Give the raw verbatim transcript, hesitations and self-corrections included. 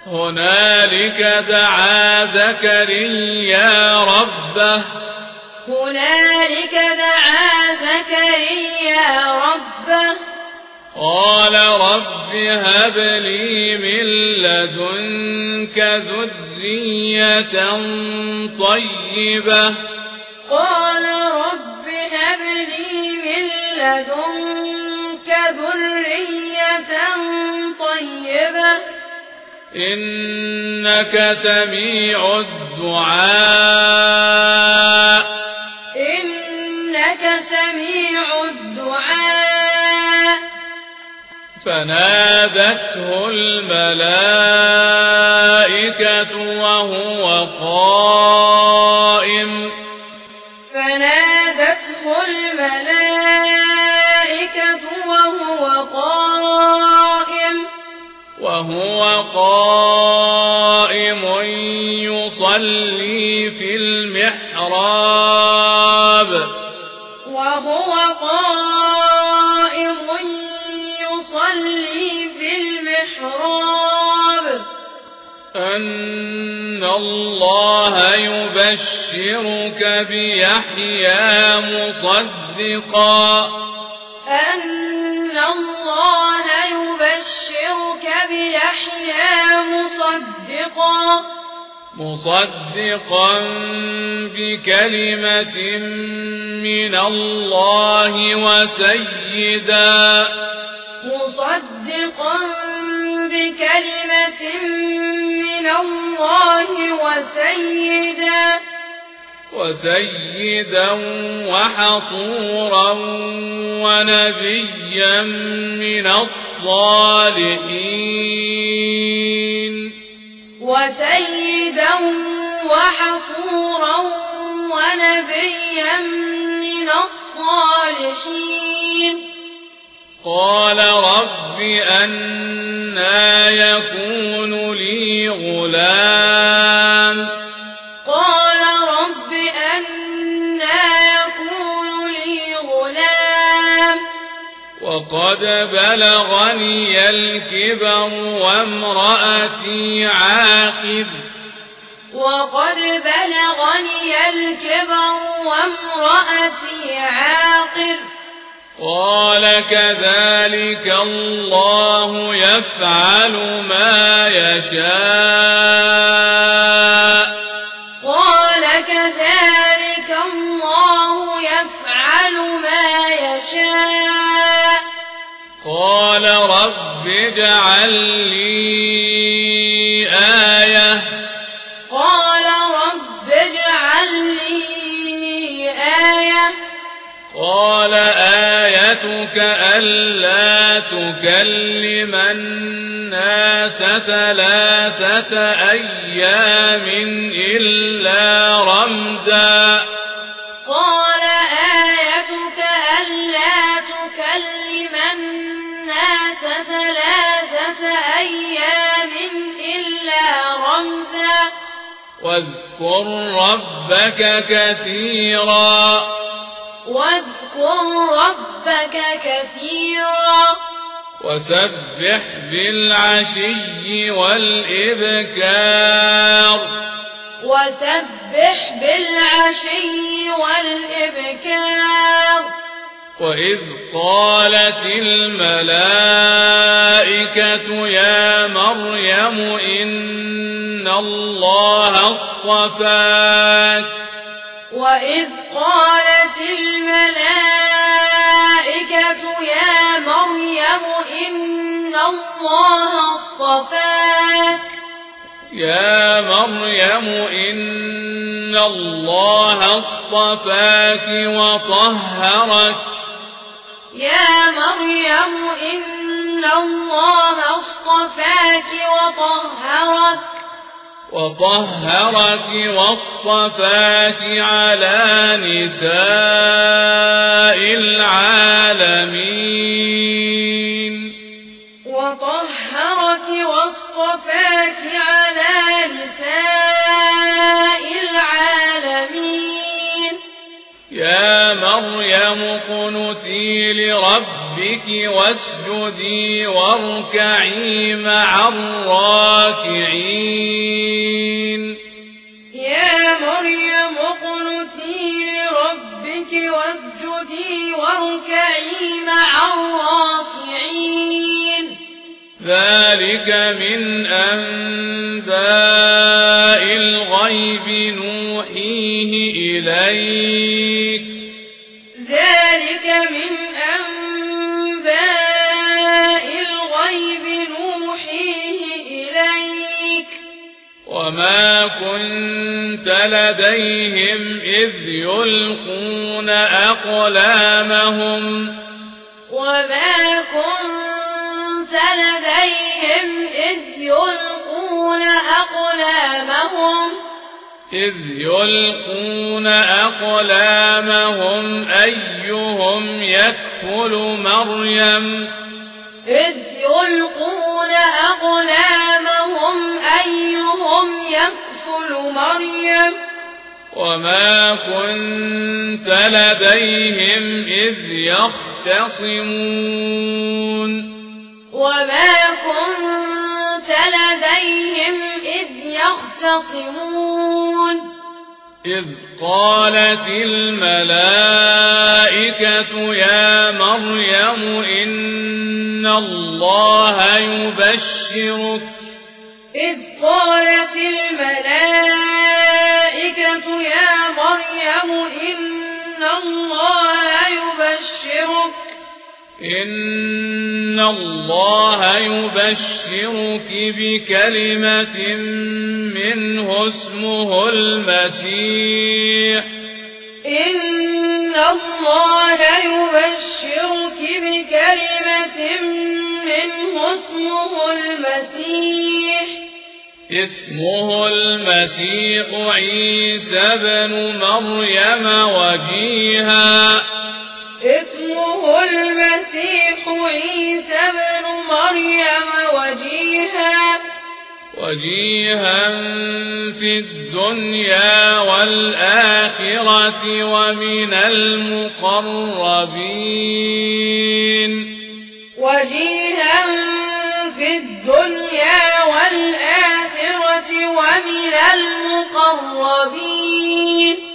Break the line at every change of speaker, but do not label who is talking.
هنالك دعا زكريا ربه
هنالك دعا زكريا ربه
قال رب هب لي من لدنك ذرية طيبة
قال رب هب لي من لدنك ذرية طيبة
إنك سميع الدعاء
إنك سميع الدعاء
فنادته الملائكة وهو قائم
فنادته الملائكة وهو قائم
وهو قائم يصلي في المحراب
وهو قائم يصلي في المحراب
أن الله يبشرك بيحيى مصدقا
أن الله يبشرك بيحيى مصدقا
مصدقا بكلمة من الله وسيدا
مصدقا بكلمة من الله وسيدا
وسيدا وحصورا ونبيا من الصالحين
وسيدا وحصورا ونبيا من الصالحين
قال رب أنى يكون لي غلام
قال رب أنى يكون لي غلام
وقد بلغني الكبر وامرأتي عاقر
وقد بلغني الكبر وامرأتي عاقر
قال كذلك الله يفعل ما يشاء
قال كذلك الله يفعل ما يشاء
قال رب اجعل لي آية
قال رب اجعل لي آية
قال آيتك ألا تكلم الناس ثلاثة أيام إلا رمزا
قال آيتك ألا تكلم الناس ثلاثة أيام إلا رمزا
واذكر ربك كثيرا
واذكر ربك كثيرا
وسبح بالعشي والإبكار
وسبح بالعشي والإبكار
وإذ قالت الملائكة يا مريم إن الله اصطفاك
وإذ قالت الملائكة يا مريم إن الله اصطفاك
يا مريم إن الله اصطفاك وطهرك
يا مريم إن الله اصطفاك وطهرك
وطهرك واصطفاك على نساء العالمين
وطهرك واصطفاك على نساء العالمين
يا مريم اقنتي لربك واسجدي واركعي مع الراكعين من أنباء الغيب نوحيه إليك
ذلك من أنباء الغيب نوحيه إليك
وما كنت لديهم إذ يلقون أقلامهم
وما كنت لديهم إذ يلقون أقلامهم
إذ يلقون أقلامهم أيهم يكفل مريم
إذ يلقون أقلامهم أيهم يكفل مريم
وما كنت لديهم إذ يختصمون
وما كنت لديهم إذ يختصمون
إذ قالت الملائكة يا مريم إن الله يبشرك
إذ قالت الملائكة يا مريم إن الله يبشرك
إن الله يبشرك بكلمة منه اسمه المسيح
إن الله يبشرك بكلمة منه اسمه المسيح
اسمه المسيح عيسى بن مريم وجيها
اسمه المسيح عيسى بن مريم وجيها
وجيها في الدنيا والآخرة ومن المقربين
وجيها في الدنيا والآخرة ومن المقربين